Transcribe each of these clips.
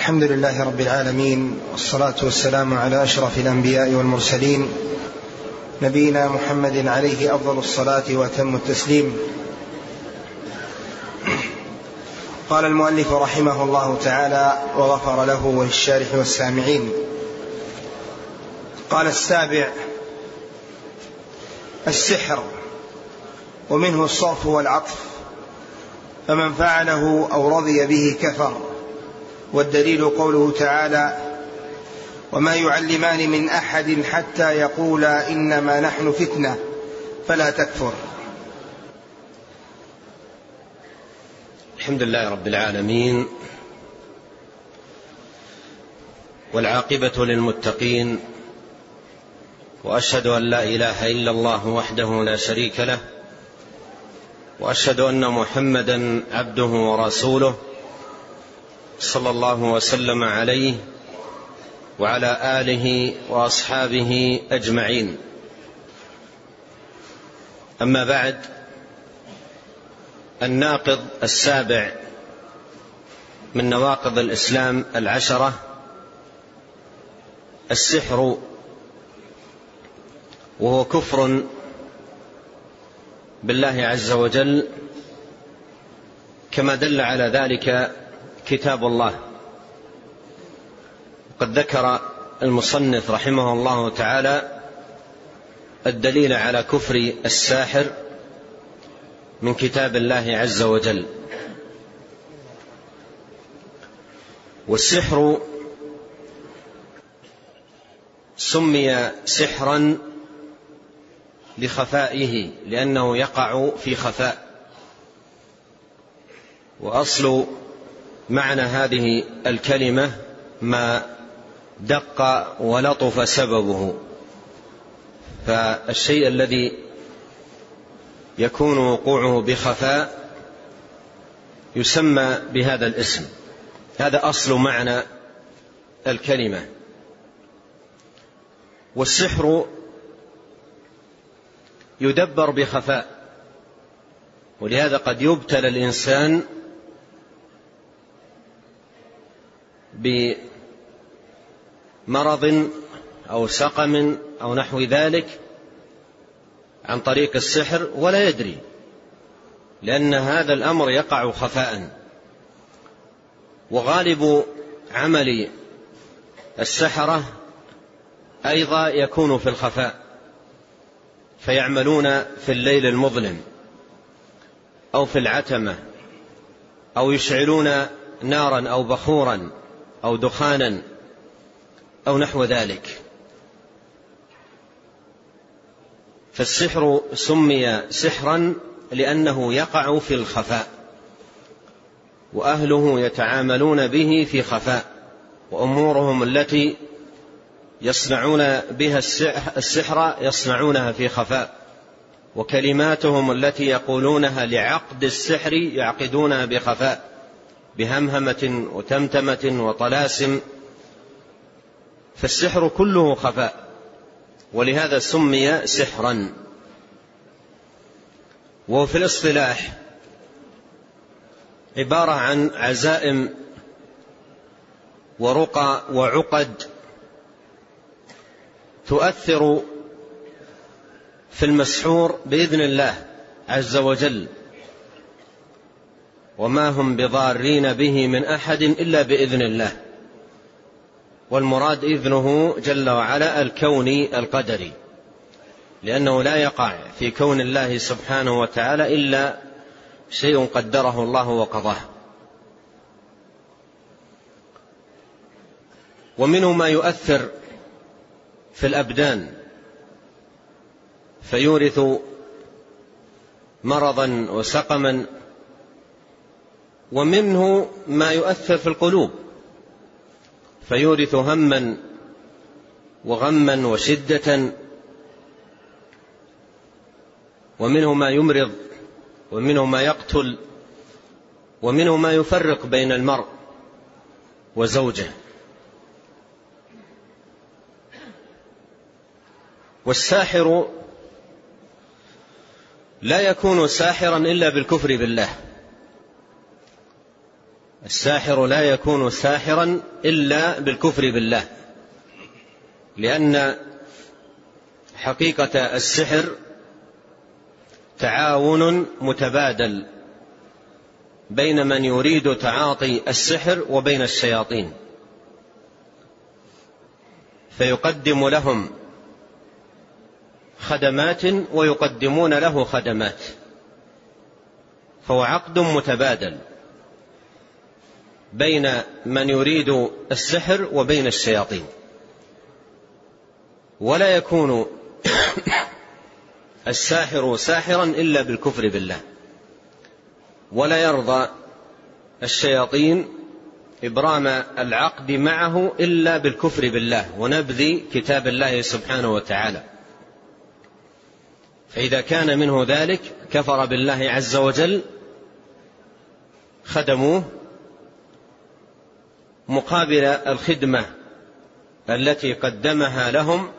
الحمد لله رب العالمين، والصلاة والسلام على أشرف الأنبياء والمرسلين، نبينا محمد عليه أفضل الصلاة وأتم التسليم. قال المؤلف رحمه الله تعالى وغفر له وللشارح والسامعين. قال السابع: السحر، ومنه الصرف والعطف، فمن فعله أو رضي به كفر. والدليل قوله تعالى: وما يعلمان من أحد حتى يقولا إنما نحن فتنة فلا تكفر. الحمد لله رب العالمين، والعاقبة للمتقين، وأشهد أن لا إله إلا الله وحده لا شريك له، وأشهد أن محمدا عبده ورسوله صلى الله وسلم عليه وعلى آله وأصحابه أجمعين. أما بعد، الناقض السابع من نواقض الإسلام 10 السحر، وهو كفر بالله عز وجل، كما دل على ذلك كتاب الله. قد ذكر المصنف رحمه الله تعالى الدليل على كفر الساحر من كتاب الله عز وجل. والسحر سمي سحرا لخفائه، لأنه يقع في خفاء. وأصل معنى هذه الكلمة ما دق ولطف سببه، فالشيء الذي يكون وقوعه بخفاء يسمى بهذا الاسم. هذا أصل معنى الكلمة. والسحر يدبر بخفاء، ولهذا قد يبتلى الإنسان بمرض أو سقم أو نحو ذلك عن طريق السحر ولا يدري، لأن هذا الأمر يقع خفاء. وغالب عمل السحرة أيضا يكون في الخفاء، فيعملون في الليل المظلم أو في العتمة، أو يشعلون نارا أو بخورا أو دخانا أو نحو ذلك. فالسحر سمي سحرا لأنه يقع في الخفاء، وأهله يتعاملون به في خفاء، وأمورهم التي يصنعون بها السحر يصنعونها في خفاء، وكلماتهم التي يقولونها لعقد السحر يعقدونها بخفاء، بهمهمة وتمتمة وطلاسم. فالسحر كله خفاء، ولهذا سمي سحرا. وفي الاصطلاح عبارة عن عزائم ورقى وعقد تؤثر في المسحور بإذن الله عز وجل، وما هم بضارين به من أحد إلا بإذن الله. والمراد إذنه جل وعلا الكوني القدري، لأنه لا يقع في كون الله سبحانه وتعالى إلا شيء قدره الله وقضاه. ومنه ما يؤثر في الأبدان فيورث مرضا وسقما، ومنه ما يؤثر في القلوب فيورث هما وغما وشدة، ومنه ما يمرض، ومنه ما يقتل، ومنه ما يفرق بين المرء وزوجه. والساحر لا يكون ساحرا إلا بالكفر بالله، الساحر لا يكون ساحرا إلا بالكفر بالله، لأن حقيقة السحر تعاون متبادل بين من يريد تعاطي السحر وبين الشياطين، فيقدم لهم خدمات ويقدمون له خدمات، فهو عقد متبادل بين من يريد السحر وبين الشياطين. ولا يكون الساحر ساحرا إلا بالكفر بالله، ولا يرضى الشياطين إبرام العقد معه إلا بالكفر بالله ونبذ كتاب الله سبحانه وتعالى. فإذا كان منه ذلك كفر بالله عز وجل، خدموه مقابل الخدمة التي قدمها لهم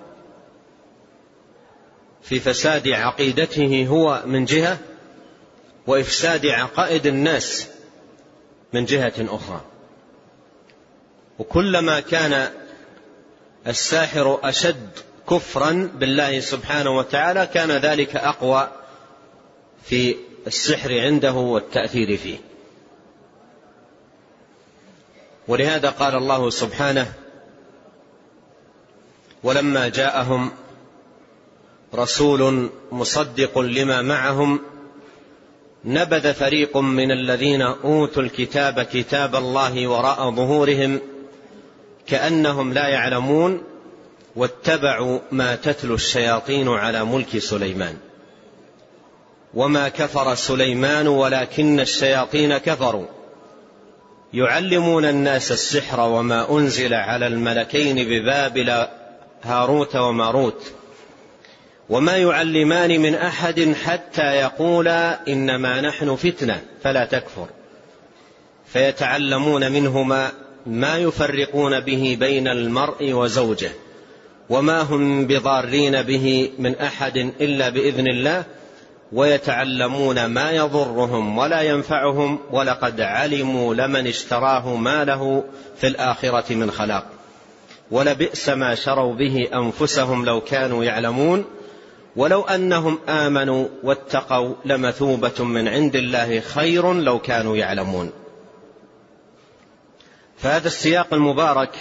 في فساد عقيدته هو من جهة، وإفساد عقائد الناس من جهة أخرى. وكلما كان الساحر أشد كفرا بالله سبحانه وتعالى كان ذلك أقوى في السحر عنده والتأثير فيه. ولهذا قال الله سبحانه: ولما جاءهم رسول مصدق لما معهم نبذ فريق من الذين أوتوا الكتاب كتاب الله وراء ظهورهم كأنهم لا يعلمون واتبعوا ما تتلو الشياطين على ملك سليمان وما كفر سليمان ولكن الشياطين كفروا يعلمون الناس السحر وما أنزل على الملكين ببابل هاروت وماروت وما يعلمان من أحد حتى يقولا إنما نحن فتنة فلا تكفر فيتعلمون منهما ما يفرقون به بين المرء وزوجه وما هم بضارين به من أحد إلا بإذن الله ويتعلمون ما يضرهم ولا ينفعهم ولقد علموا لمن اشتراه ما له في الآخرة من خلاق ولبئس ما شروا به أنفسهم لو كانوا يعلمون ولو أنهم آمنوا واتقوا لمثوبة من عند الله خير لو كانوا يعلمون. فهذا السياق المبارك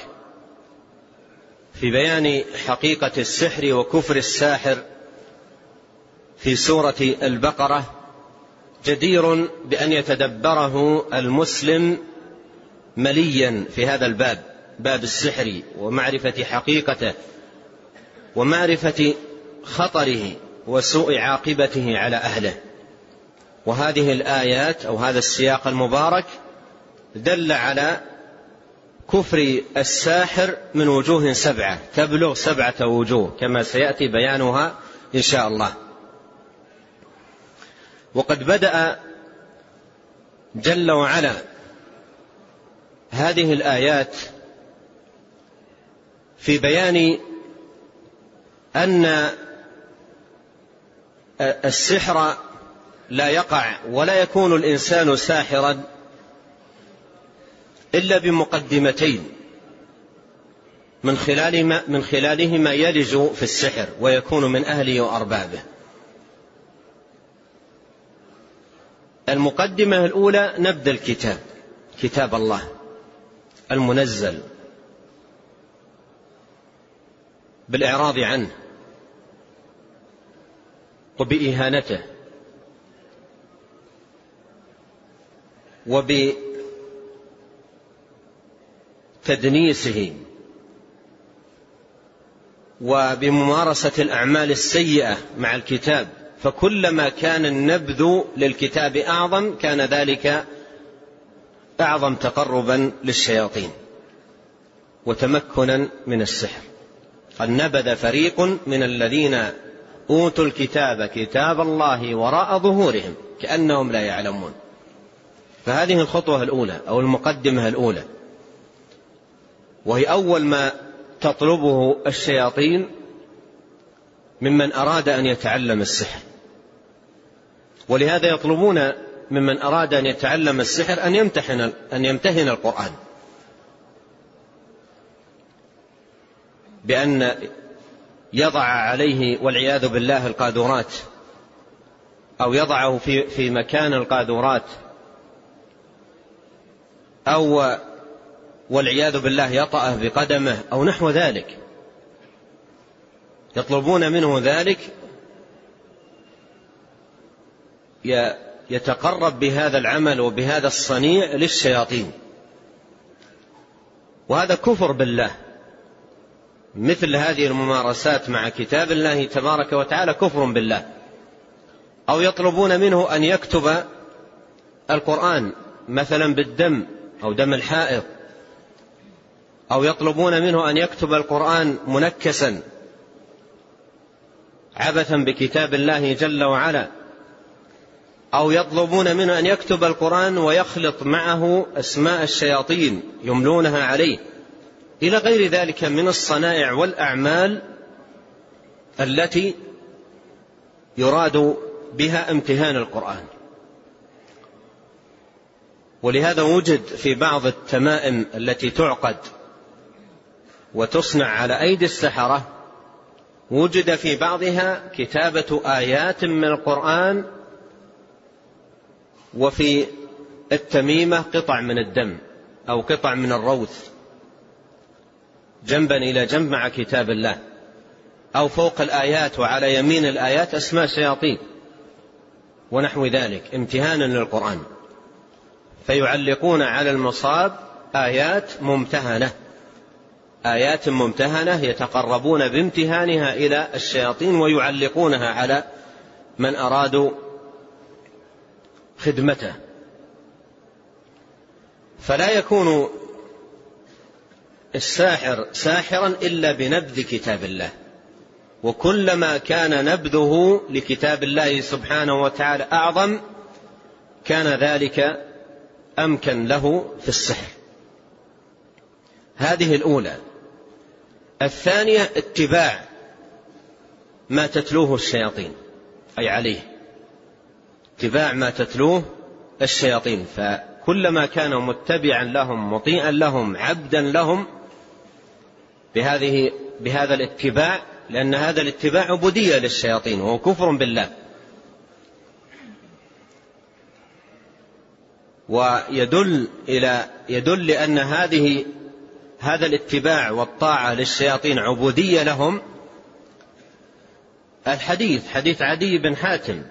في بيان حقيقة السحر وكفر الساحر في سورة البقرة جدير بأن يتدبره المسلم مليا في هذا الباب، باب السحر ومعرفة حقيقته ومعرفة خطره وسوء عاقبته على أهله. وهذه الآيات أو هذا السياق المبارك دل على كفر الساحر من وجوه 7 تبلغ 7 وجوه كما سيأتي بيانها إن شاء الله. وقد بدأ جل وعلا هذه الآيات في بيان أن السحر لا يقع ولا يكون الإنسان ساحرا إلا بمقدمتين من خلالهما يلج في السحر ويكون من أهله وأربابه. المقدمة الأولى نبذ الكتاب، كتاب الله المنزل، بالإعراض عنه وبإهانته وبتدنيسه وبممارسة الأعمال السيئة مع الكتاب. فكلما كان النبذ للكتاب أعظم كان ذلك أعظم تقربا للشياطين وتمكنا من السحر. قد نبذ فريق من الذين أوتوا الكتاب كتاب الله وراء ظهورهم كأنهم لا يعلمون. فهذه الخطوة الأولى أو المقدمة الأولى، وهي أول ما تطلبه الشياطين ممن أراد أن يتعلم السحر. ولهذا يطلبون ممن أراد أن يتعلم السحر أن يمتهن القرآن بأن يضع عليه والعياذ بالله القاذورات، أو يضعه في مكان القاذورات، أو والعياذ بالله يطأه بقدمه أو نحو ذلك. يطلبون منه ذلك، يتقرب بهذا العمل وبهذا الصنيع للشياطين، وهذا كفر بالله. مثل هذه الممارسات مع كتاب الله تبارك وتعالى كفر بالله. أو يطلبون منه أن يكتب القرآن مثلا بالدم أو دم الحائض، أو يطلبون منه أن يكتب القرآن منكسا عبثا بكتاب الله جل وعلا، أو يطلبون منه أن يكتب القرآن ويخلط معه أسماء الشياطين يملونها عليه، إلى غير ذلك من الصنائع والأعمال التي يراد بها امتهان القرآن. ولهذا وجد في بعض التمائم التي تعقد وتصنع على أيدي السحرة، وجد في بعضها كتابة آيات من القرآن، وفي التميمة قطع من الدم أو قطع من الروث جنبا إلى جنب مع كتاب الله، أو فوق الآيات وعلى يمين الآيات أسماء شياطين ونحو ذلك امتهانا للقرآن. فيعلقون على المصاب آيات ممتهنة يتقربون بامتهانها إلى الشياطين ويعلقونها على من أرادوا خدمته. فلا يكون الساحر ساحرا إلا بنبذ كتاب الله، وكلما كان نبذه لكتاب الله سبحانه وتعالى أعظم كان ذلك أمكن له في السحر. هذه الأولى. الثانية اتباع ما تتلوه الشياطين، أي عليه اتباع ما تتلوه الشياطين، فكلما كان متبعا لهم مطيعا لهم عبدا لهم بهذا الاتباع، لأن هذا الاتباع عبودية للشياطين وهو كفر بالله. ويدل لأن هذا الاتباع والطاعة للشياطين عبودية لهم حديث عدي بن حاتم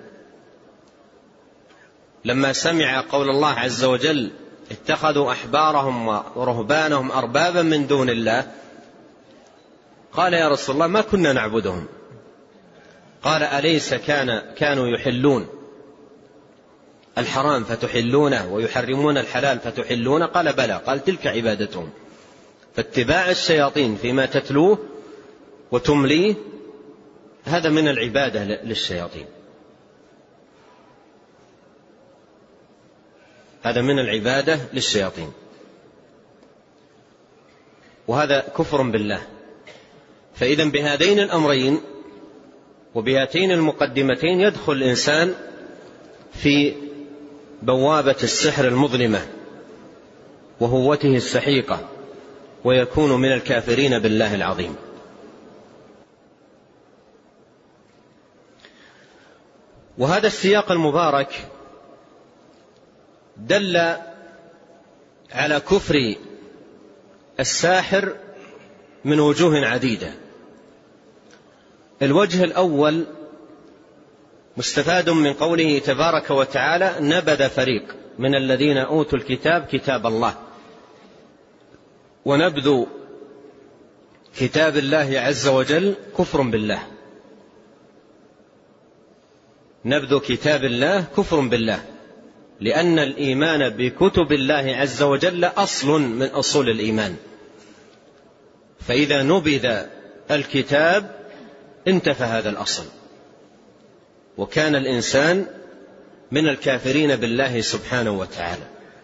لما سمع قول الله عز وجل اتخذوا أحبارهم ورهبانهم أربابا من دون الله، قال يا رسول الله ما كنا نعبدهم. قال أليس كانوا يحلون الحرام فتحلونه ويحرمون الحلال فتحلونه؟ قال بلى. قال تلك عبادتهم. فاتباع الشياطين فيما تتلوه وتمليه هذا من العبادة للشياطين، هذا من العبادة للشياطين، وهذا كفر بالله. فإذا بهذين الأمرين وبهاتين المقدمتين يدخل الإنسان في بوابة السحر المظلمة وهوته السحيقة، ويكون من الكافرين بالله العظيم. وهذا السياق المبارك دل على كفر الساحر من وجوه عديدة. الوجه الأول مستفاد من قوله تبارك وتعالى نبذ فريق من الذين أوتوا الكتاب كتاب الله. ونبذ كتاب الله عز وجل كفر بالله، نبذ كتاب الله كفر بالله، لأن الإيمان بكتب الله عز وجل أصل من أصول الإيمان، فإذا نبذ الكتاب انتفى هذا الأصل، وكان الإنسان من الكافرين بالله سبحانه وتعالى.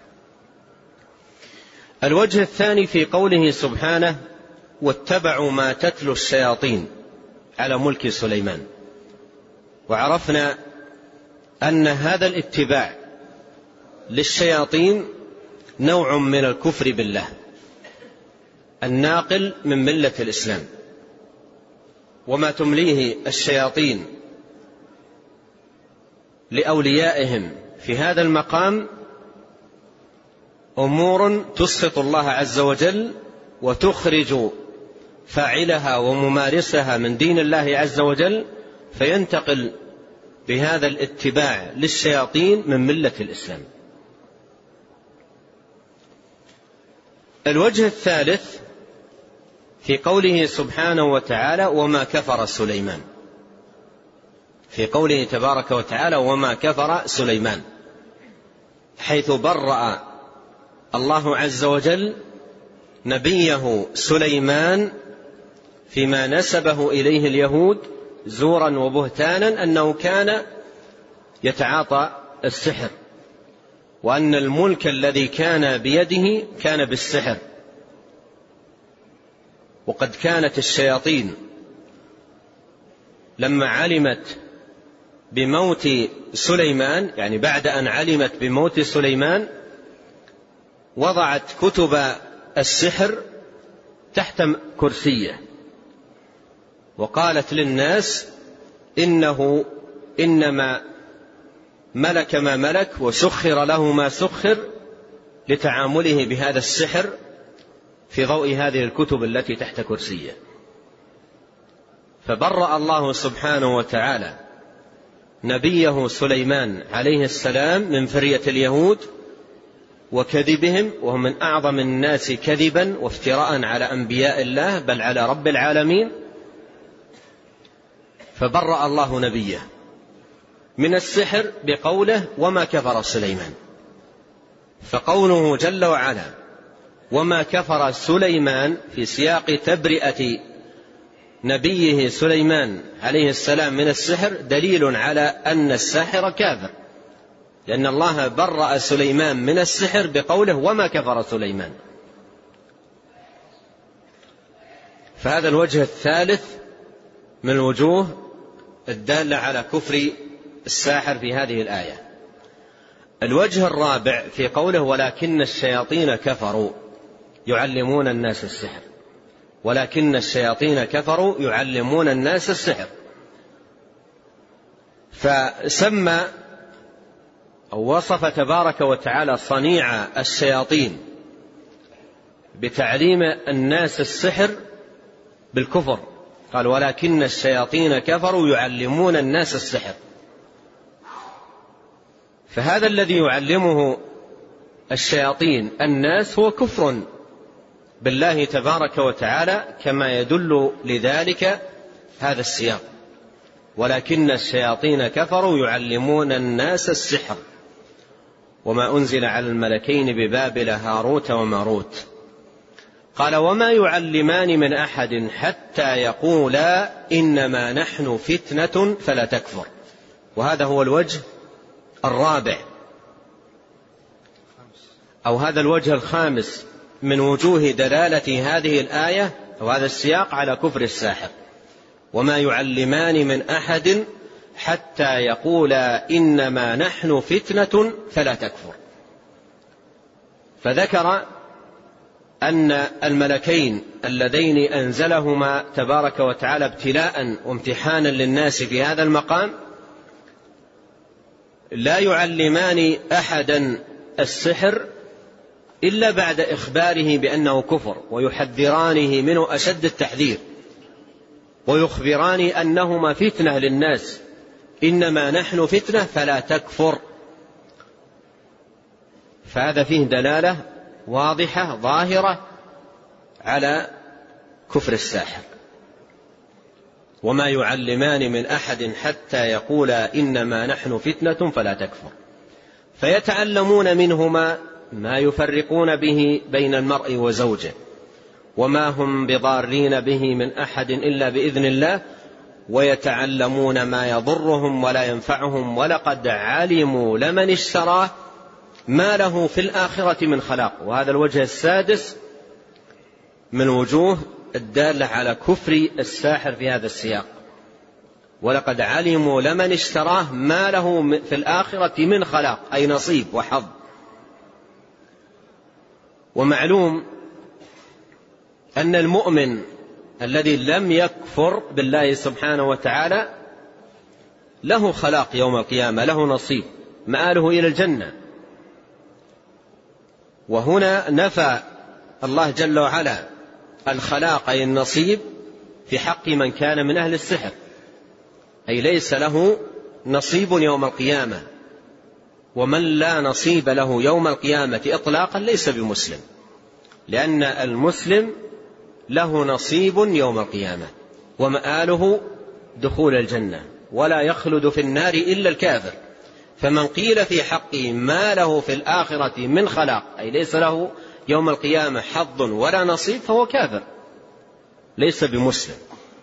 الوجه الثاني في قوله سبحانه واتبعوا ما تتلو الشياطين على ملك سليمان. وعرفنا أن هذا الاتباع للشياطين نوع من الكفر بالله الناقل من ملة الإسلام، وما تمليه الشياطين لأوليائهم في هذا المقام أمور تسخط الله عز وجل وتخرج فاعلها وممارسها من دين الله عز وجل، فينتقل بهذا الاتباع للشياطين من ملة الإسلام. الوجه الثالث في قوله سبحانه وتعالى وما كفر سليمان، في قوله تبارك وتعالى وما كفر سليمان، حيث برأ الله عز وجل نبيه سليمان فيما نسبه إليه اليهود زورا وبهتانا أنه كان يتعاطى السحر، وأن الملك الذي كان بيده كان بالسحر. وقد كانت الشياطين لما علمت بموت سليمان، يعني بعد أن علمت بموت سليمان، وضعت كتب السحر تحت كرسيه، وقالت للناس إنه إنما ملك ما ملك وسخر له ما سخر لتعامله بهذا السحر في ضوء هذه الكتب التي تحت كرسيه. فبرأ الله سبحانه وتعالى نبيه سليمان عليه السلام من فرية اليهود وكذبهم، وهم من أعظم الناس كذبا وافتراء على أنبياء الله بل على رب العالمين. فبرأ الله نبيه من السحر بقوله وما كفر سليمان. فقوله جل وعلا وما كفر سليمان في سياق تبرئة نبيه سليمان عليه السلام من السحر دليل على أن الساحر كافر، لأن الله برأ سليمان من السحر بقوله وما كفر سليمان. فهذا الوجه الثالث من الوجوه الدالة على كفر الساحر في هذه الآية. الوجه الرابع في قوله ولكن الشياطين كفروا يعلمون الناس السحر، ولكن الشياطين كفروا يعلمون الناس السحر. فسمى أو وصف تبارك وتعالى صنيع الشياطين بتعليم الناس السحر بالكفر، قال ولكن الشياطين كفروا يعلمون الناس السحر. فهذا الذي يعلمه الشياطين الناس هو كفر بالله تبارك وتعالى، كما يدل لذلك هذا السياق ولكن الشياطين كفروا يعلمون الناس السحر وما أنزل على الملكين ببابل هاروت وماروت. قال وما يعلمان من أحد حتى يقولا إنما نحن فتنة فلا تكفر. وهذا هو الوجه الرابع أو هذا الوجه الخامس من وجوه دلالة هذه الآية وهذا السياق على كفر الساحر. وما يعلمان من أحد حتى يقولا إنما نحن فتنة فلا تكفر. فذكر أن الملكين اللذين أنزلهما تبارك وتعالى ابتلاء وامتحانا للناس في هذا المقام لا يعلمان أحدا السحر إلا بعد إخباره بأنه كفر، ويحذرانه منه أشد التحذير، ويخبران أنهما فتنة للناس إنما نحن فتنة فلا تكفر. فهذا فيه دلالة واضحة ظاهرة على كفر الساحر. وما يعلمان من أحد حتى يقولا إنما نحن فتنة فلا تكفر. فيتعلمون منهما ما يفرقون به بين المرء وزوجه، وما هم بضارين به من أحد إلا بإذن الله، ويتعلمون ما يضرهم ولا ينفعهم، ولقد علموا لمن اشتراه ما له في الآخرة من خلاق. وهذا الوجه السادس من وجوه الدالة على كفر الساحر في هذا السياق. ولقد علموا لمن اشتراه ما له في الآخرة من خلاق، أي نصيب وحظ ومعلوم أن المؤمن الذي لم يكفر بالله سبحانه وتعالى له خلاق يوم القيامة، له نصيب، مآله إلى الجنة. وهنا نفى الله جل وعلا الخلاق أي النصيب في حق من كان من أهل السحر، أي ليس له نصيب يوم القيامة. ومن لا نصيب له يوم القيامة إطلاقا ليس بمسلم، لأن المسلم له نصيب يوم القيامة ومآله دخول الجنة، ولا يخلد في النار إلا الكافر. فمن قيل في حقه ما له في الآخرة من خلاق، أي ليس له يوم القيامة حظ ولا نصيب، فهو كافر ليس بمسلم.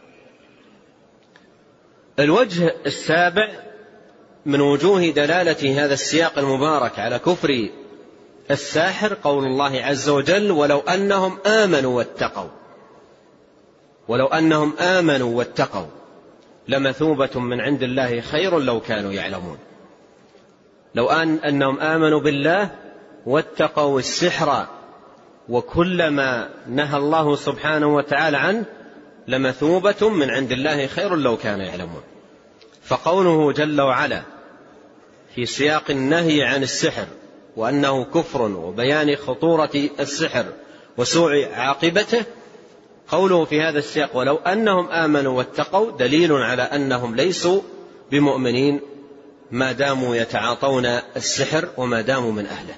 الوجه السابع من وجوه دلالة هذا السياق المبارك على كفر الساحر قول الله عز وجل: ولو أنهم آمنوا واتقوا، ولو أنهم آمنوا واتقوا لمثوبة من عند الله خير لو كانوا يعلمون. لو أنهم آمنوا بالله واتقوا السحر وكل ما نهى الله سبحانه وتعالى عنه لمثوبة من عند الله خير لو كانوا يعلمون. فقوله جل وعلا في سياق النهي عن السحر وأنه كفر وبيان خطورة السحر وسوء عاقبته، قوله في هذا السياق ولو أنهم آمنوا واتقوا دليل على أنهم ليسوا بمؤمنين ما داموا يتعاطون السحر وما داموا من أهله.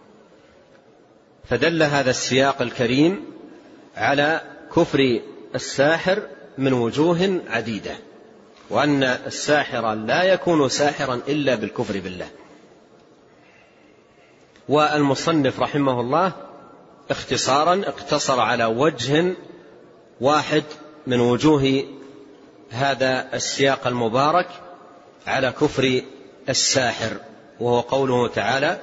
فدل هذا السياق الكريم على كفر الساحر من وجوه عديدة، وأن الساحر لا يكون ساحرا إلا بالكفر بالله. والمصنف رحمه الله اختصارا اقتصر على وجه واحد من وجوه هذا السياق المبارك على كفر الساحر، وهو قوله تعالى: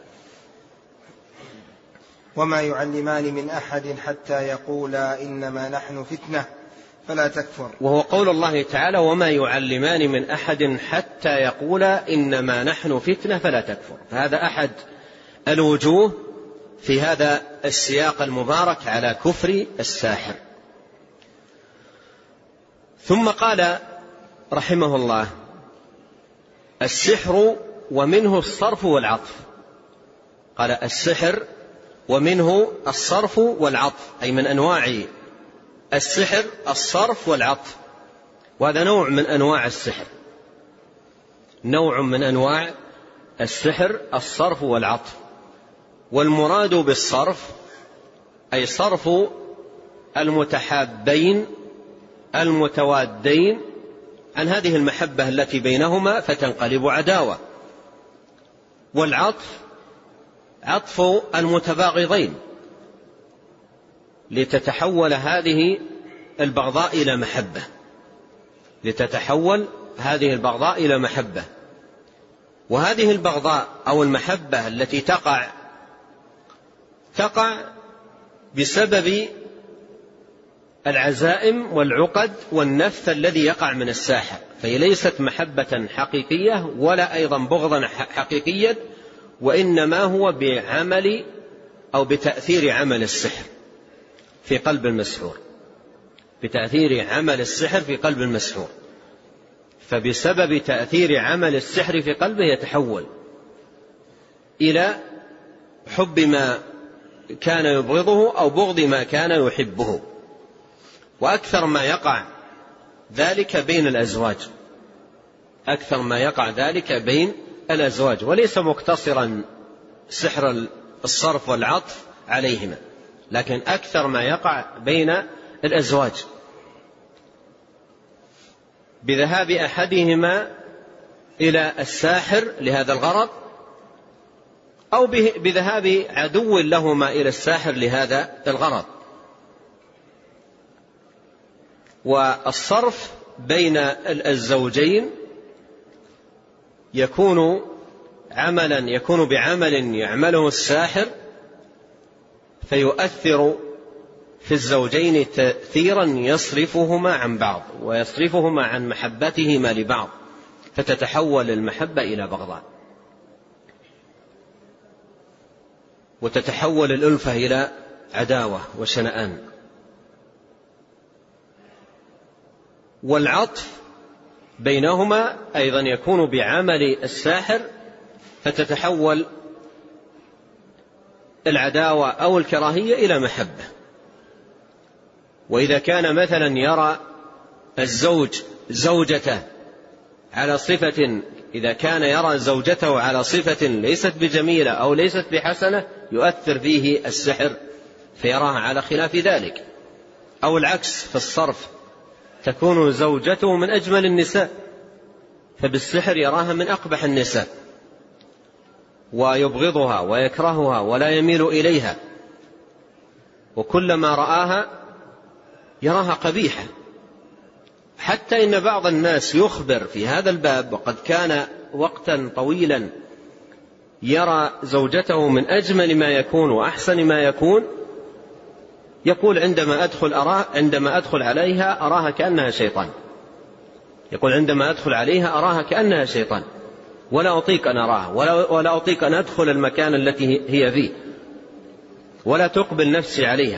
وما يعلمان من أحد حتى يقولا إنما نحن فتنة فلا تكفر. وهو قول الله تعالى: وما يعلمان من أحد حتى يقولا إنما نحن فتنة فلا تكفر. فهذا أحد الوجوه في هذا السياق المبارك على كفر الساحر. ثم قال رحمه الله: السحر ومنه الصرف والعطف. قال: السحر ومنه الصرف والعطف، أي من أنواع السحر الصرف والعطف، وهذا نوع من أنواع السحر، نوع من أنواع السحر الصرف والعطف. والمراد بالصرف أي صرف المتحابين المتوادين عن هذه المحبة التي بينهما فتنقلب عداوة. والعطف عطف المتباغضين لتتحول هذه البغضاء إلى محبة، لتتحول هذه البغضاء إلى محبة. وهذه البغضاء أو المحبة التي تقع بسبب العزائم والعقد والنفث الذي يقع من الساحر، فهي ليست محبة حقيقية ولا أيضا بغضا حقيقيا، وإنما هو بعمل أو بتأثير عمل السحر في قلب المسحور، بتأثير عمل السحر في قلب المسحور. فبسبب تأثير عمل السحر في قلبه يتحول إلى حب ما كان يبغضه أو بغض ما كان يحبه. وأكثر ما يقع ذلك بين الأزواج، أكثر ما يقع ذلك بين الأزواج، وليس مقتصرا سحر الصرف والعطف عليهما، لكن أكثر ما يقع بين الأزواج بذهاب أحدهما إلى الساحر لهذا الغرض، أو بذهاب عدو لهما إلى الساحر لهذا الغرض. والصرف بين الزوجين يكون بعمل يعمله الساحر فيؤثر في الزوجين تأثيرا يصرفهما عن بعض ويصرفهما عن محبتهما لبعض، فتتحول المحبة إلى بغضاء. وتتحول الألفة إلى عداوة وشنآن. والعطف بينهما أيضا يكون بعمل الساحر، فتتحول العداوة أو الكراهية إلى محبة. وإذا كان مثلا يرى الزوج زوجته على صفة، إذا كان يرى زوجته على صفة ليست بجميلة أو ليست بحسنة، يؤثر فيه السحر فيراها على خلاف ذلك. أو العكس في الصرف، تكون زوجته من أجمل النساء، فبالسحر يراها من أقبح النساء ويبغضها ويكرهها ولا يميل إليها، وكلما رآها يراها قبيحة. حتى إن بعض الناس يخبر في هذا الباب، وقد كان وقتا طويلا يرى زوجته من أجمل ما يكون وأحسن ما يكون، يقول عندما أدخل عليها أراها كأنها شيطان، يقول عندما أدخل عليها أراها كأنها شيطان، ولا أطيق أن أراها، ولا أطيق أن أدخل المكان التي هي فيه، ولا تقبل نفسي عليها.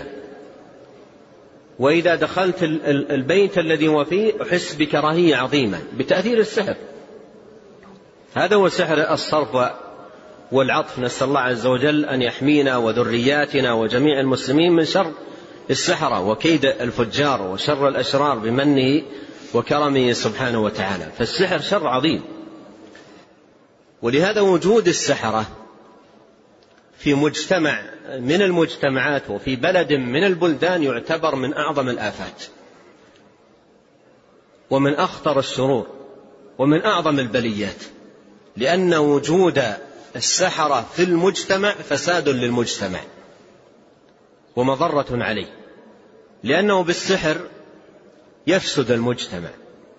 وإذا دخلت البيت الذي هو فيه أحس بكراهية عظيمة بتأثير السحر. هذا هو سحر الصرف والعطف. نسأل الله عز وجل أن يحمينا وذرياتنا وجميع المسلمين من شر السحرة وكيد الفجار وشر الأشرار بمنه وكرمه سبحانه وتعالى. فالسحر شر عظيم. ولهذا وجود السحرة في مجتمع من المجتمعات وفي بلد من البلدان يعتبر من أعظم الآفات ومن أخطر الشرور ومن أعظم البليات، لأن وجود السحرة في المجتمع فساد للمجتمع ومضرة عليه، لأنه بالسحر يفسد المجتمع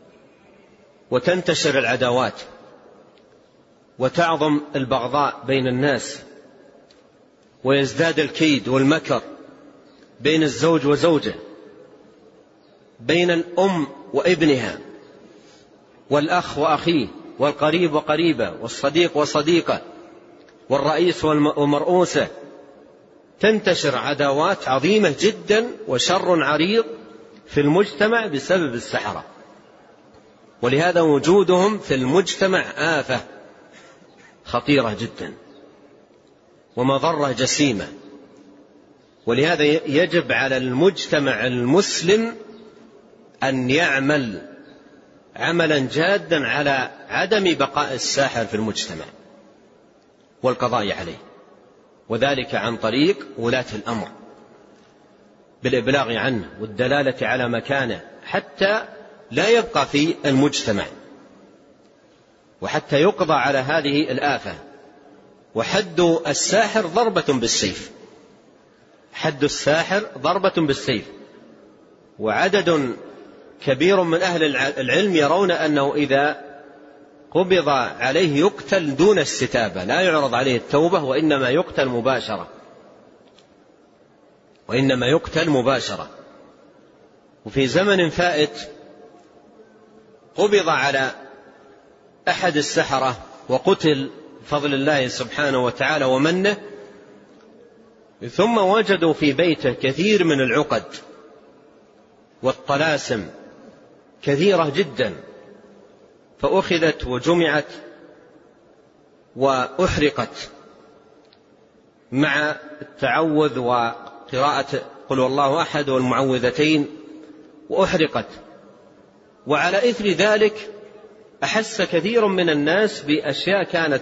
وتنتشر العداوات وتعظم البغضاء بين الناس، ويزداد الكيد والمكر بين الزوج وزوجه، بين الأم وابنها، والأخ وأخيه، والقريب وقريبه، والصديق وصديقه، والرئيس ومرؤوسه. تنتشر عداوات عظيمة جدا وشر عريض في المجتمع بسبب السحرة. ولهذا وجودهم في المجتمع آفة خطيرة جدا ومضرة جسيمة. ولهذا يجب على المجتمع المسلم أن يعمل عملا جادا على عدم بقاء الساحر في المجتمع والقضاء عليه، وذلك عن طريق ولاة الأمر بالإبلاغ عنه والدلالة على مكانه حتى لا يبقى في المجتمع، وحتى يقضى على هذه الآفة. وحد الساحر ضربة بالسيف، حد الساحر ضربة بالسيف. وعدد كبير من أهل العلم يرون أنه إذا قبض عليه يقتل دون استتابة، لا يعرض عليه التوبة، وإنما يقتل مباشرة. وفي زمن فائت قبض على أحد السحرة وقتل بفضل الله سبحانه وتعالى ومنه، ثم وجدوا في بيته كثير من العقد والطلاسم كثيرة جدا، فأخذت وجمعت وأحرقت مع التعوذ وقراءة قل والله أحد والمعوذتين، وأحرقت. وعلى إثر ذلك أحس كثير من الناس بأشياء كانت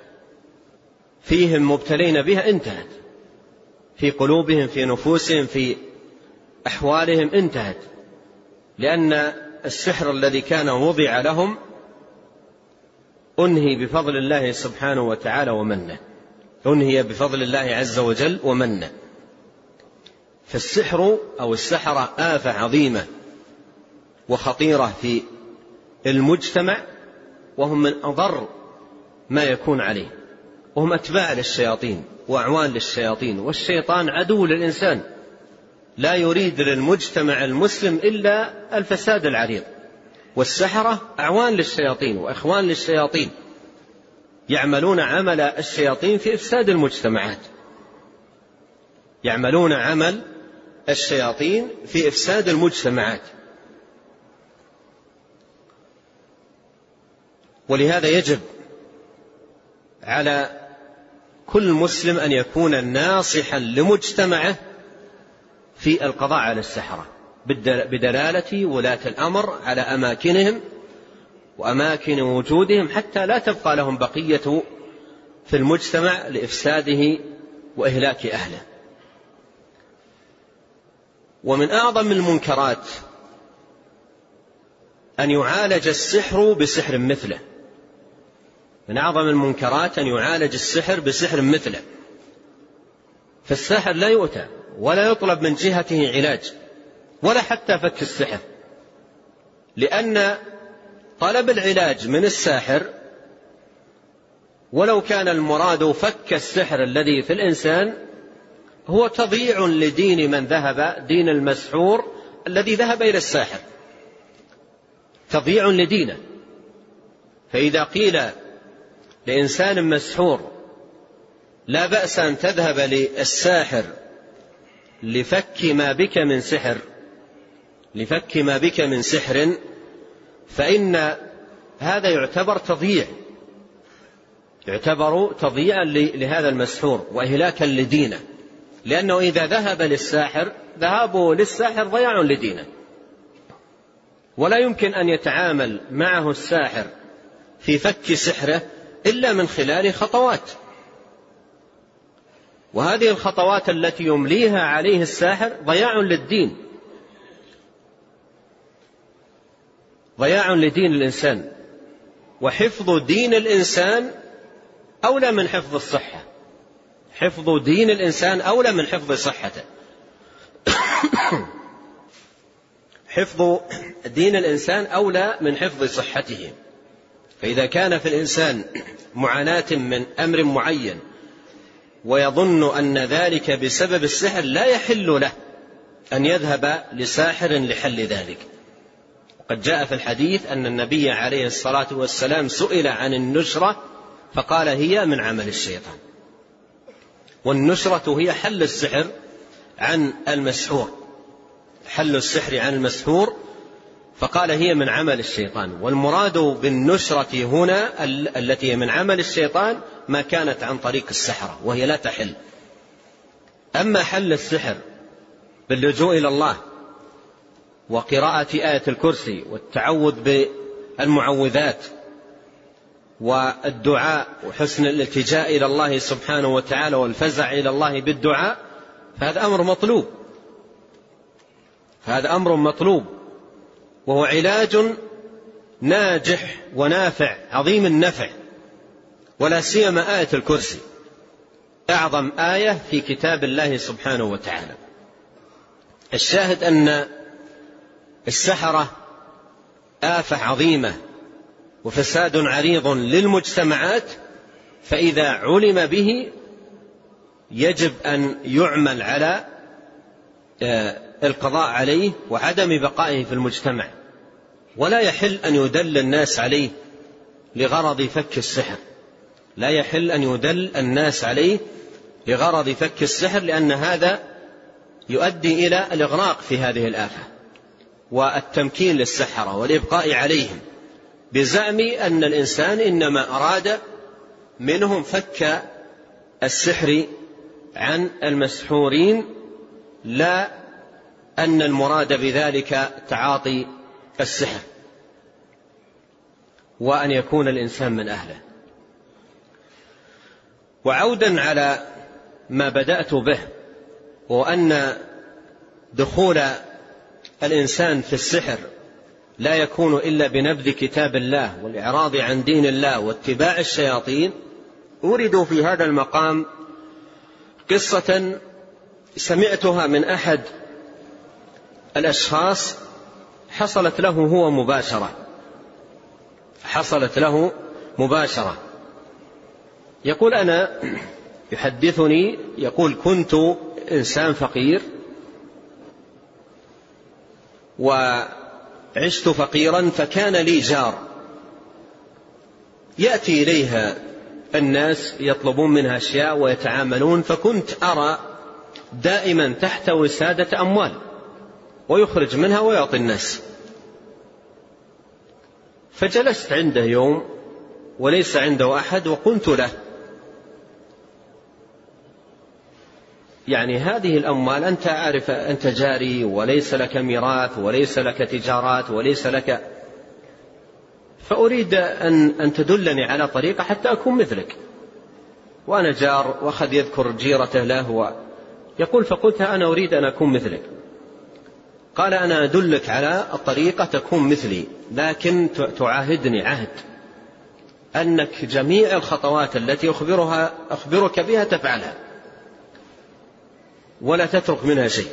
فيهم مبتلين بها انتهت، في قلوبهم، في نفوسهم، في أحوالهم انتهت، لأن السحر الذي كان وضع لهم أنهي بفضل الله سبحانه وتعالى ومنه، أنهي بفضل الله عز وجل ومنه. فالسحر أو السحرة آفة عظيمة وخطيرة في المجتمع، وهم من أضر ما يكون عليه، وهم أتباع للشياطين وأعوان للشياطين، والشيطان عدو للإنسان، لا يريد للمجتمع المسلم إلا الفساد العريض. والسحرة أعوان للشياطين وإخوان للشياطين، يعملون عمل الشياطين في إفساد المجتمعات يعملون عمل الشياطين في إفساد المجتمعات. ولهذا يجب على كل مسلم أن يكون ناصحا لمجتمعه في القضاء على السحرة بدلالة ولاة الأمر على أماكنهم وأماكن وجودهم، حتى لا تبقى لهم بقية في المجتمع لإفساده وإهلاك أهله. ومن أعظم المنكرات أن يعالج السحر بسحر مثله. من أعظم المنكرات أن يعالج السحر بسحر مثله. فالساحر لا يؤتى ولا يطلب من جهته علاج ولا حتى فك السحر، لأن طلب العلاج من الساحر ولو كان المراد فك السحر الذي في الإنسان هو تضييع لدين من ذهب، دين المسحور الذي ذهب إلى الساحر، تضييع لدينه. فإذا قيل لإنسان مسحور لا بأس أن تذهب للساحر لفك ما بك من سحر، لفك ما بك من سحر، فإن هذا يعتبر تضييعا لهذا المسحور وإهلاكا لدينه، لأنه إذا ذهب للساحر ذهابه للساحر ضياع لدينه، ولا يمكن أن يتعامل معه الساحر في فك سحره إلا من خلال خطوات، وهذه الخطوات التي يمليها عليه الساحر ضياع للدين، ضياع لدين الإنسان. وحفظ دين الإنسان أولى من حفظ الصحة، حفظ دين الإنسان أولى من حفظ صحته. حفظ دين الإنسان أولى من حفظ صحته. فإذا كان في الإنسان معاناة من أمر معين ويظن أن ذلك بسبب السحر لا يحل له أن يذهب لساحر لحل ذلك. وقد جاء في الحديث أن النبي عليه الصلاة والسلام سئل عن النشرة فقال هي من عمل الشيطان. والنشرة هي حل السحر عن المسحور، حل السحر عن المسحور، فقال هي من عمل الشيطان. والمراد بالنشرة هنا التي من عمل الشيطان ما كانت عن طريق السحرة وهي لا تحل. أما حل السحر باللجوء إلى الله وقراءة آية الكرسي والتعوذ بالمعوذات والدعاء وحسن الالتجاء إلى الله سبحانه وتعالى والفزع إلى الله بالدعاء، فهذا أمر مطلوب، هذا أمر مطلوب، وهو علاج ناجح ونافع عظيم النفع. ولا سيما آية الكرسي أعظم آية في كتاب الله سبحانه وتعالى. الشاهد أن السحرة آفة عظيمة وفساد عريض للمجتمعات، فإذا علم به يجب أن يعمل على القضاء عليه وعدم بقائه في المجتمع، ولا يحل أن يدل الناس عليه لغرض فك السحر، لا يحل أن يدل الناس عليه لغرض فك السحر، لأن هذا يؤدي إلى الإغراق في هذه الآفة والتمكين للسحرة والإبقاء عليهم بزعم أن الإنسان إنما أراد منهم فك السحر عن المسحورين، لا أن المراد بذلك تعاطي السحر وأن يكون الإنسان من أهله. وعودا على ما بدأت به، وأن دخول الإنسان في السحر لا يكون إلا بنبذ كتاب الله والإعراض عن دين الله واتباع الشياطين، أريد في هذا المقام قصة سمعتها من أحد الأشخاص حصلت له هو مباشرة. يقول أنا يحدثني، يقول كنت إنسان فقير وعشت فقيرا، فكان لي جار يأتي إليها الناس يطلبون منها أشياء ويتعاملون، فكنت أرى دائما تحت وسادة أموال ويخرج منها ويعطي الناس. فجلست عنده يوم وليس عنده أحد وقلت له يعني هذه الأموال أنت عارف أنت جاري وليس لك ميراث وليس لك تجارات وليس لك، فأريد أن تدلني على طريقة حتى أكون مثلك. وأنا جار، وأخذ يذكر جيرته له يقول فقلت أنا أريد أن أكون مثلك. قال أنا أدلك على الطريقة تكون مثلي، لكن تعاهدني عهد أنك جميع الخطوات التي أخبرك بها تفعلها ولا تترك منها شيء.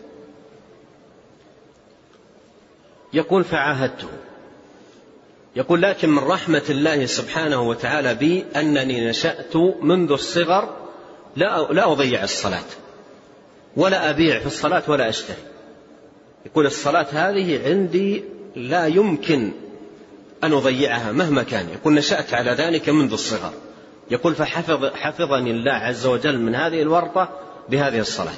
يقول فعاهدته. يقول لكن من رحمة الله سبحانه وتعالى بي أنني نشأت منذ الصغر لا أضيع الصلاة ولا أبيع في الصلاة ولا أشتري. يقول الصلاة هذه عندي لا يمكن أن أضيعها مهما كان. يقول نشأت على ذلك منذ الصغر. يقول فحفظني الله عز وجل من هذه الورطة بهذه الصلاة.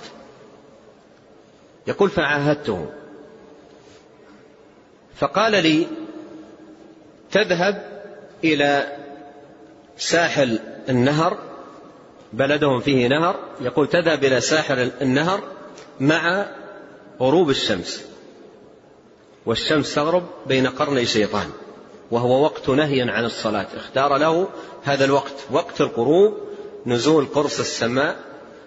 يقول فعاهدته فقال لي تذهب إلى ساحل النهر، بلدهم فيه نهر، يقول تذهب إلى ساحل النهر مع غروب الشمس، والشمس تغرب بين قرني شيطان، وهو وقت نهي عن الصلاة. اختار له هذا الوقت، وقت الغروب، نزول قرص السماء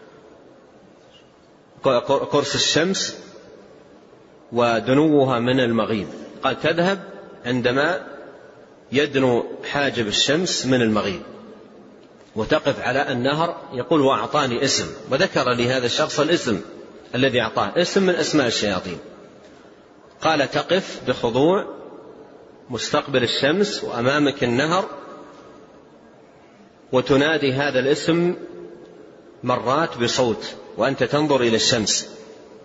قرص الشمس ودنوها من المغيب. قال تذهب عندما يدنو حاجب الشمس من المغيب وتقف على النهر. يقول وأعطاني اسم، وذكر لي هذا الشخص الاسم الذي أعطاه، اسم من أسماء الشياطين. قال تقف بخضوع مستقبل الشمس وأمامك النهر وتنادي هذا الاسم مرات بصوت وأنت تنظر إلى الشمس.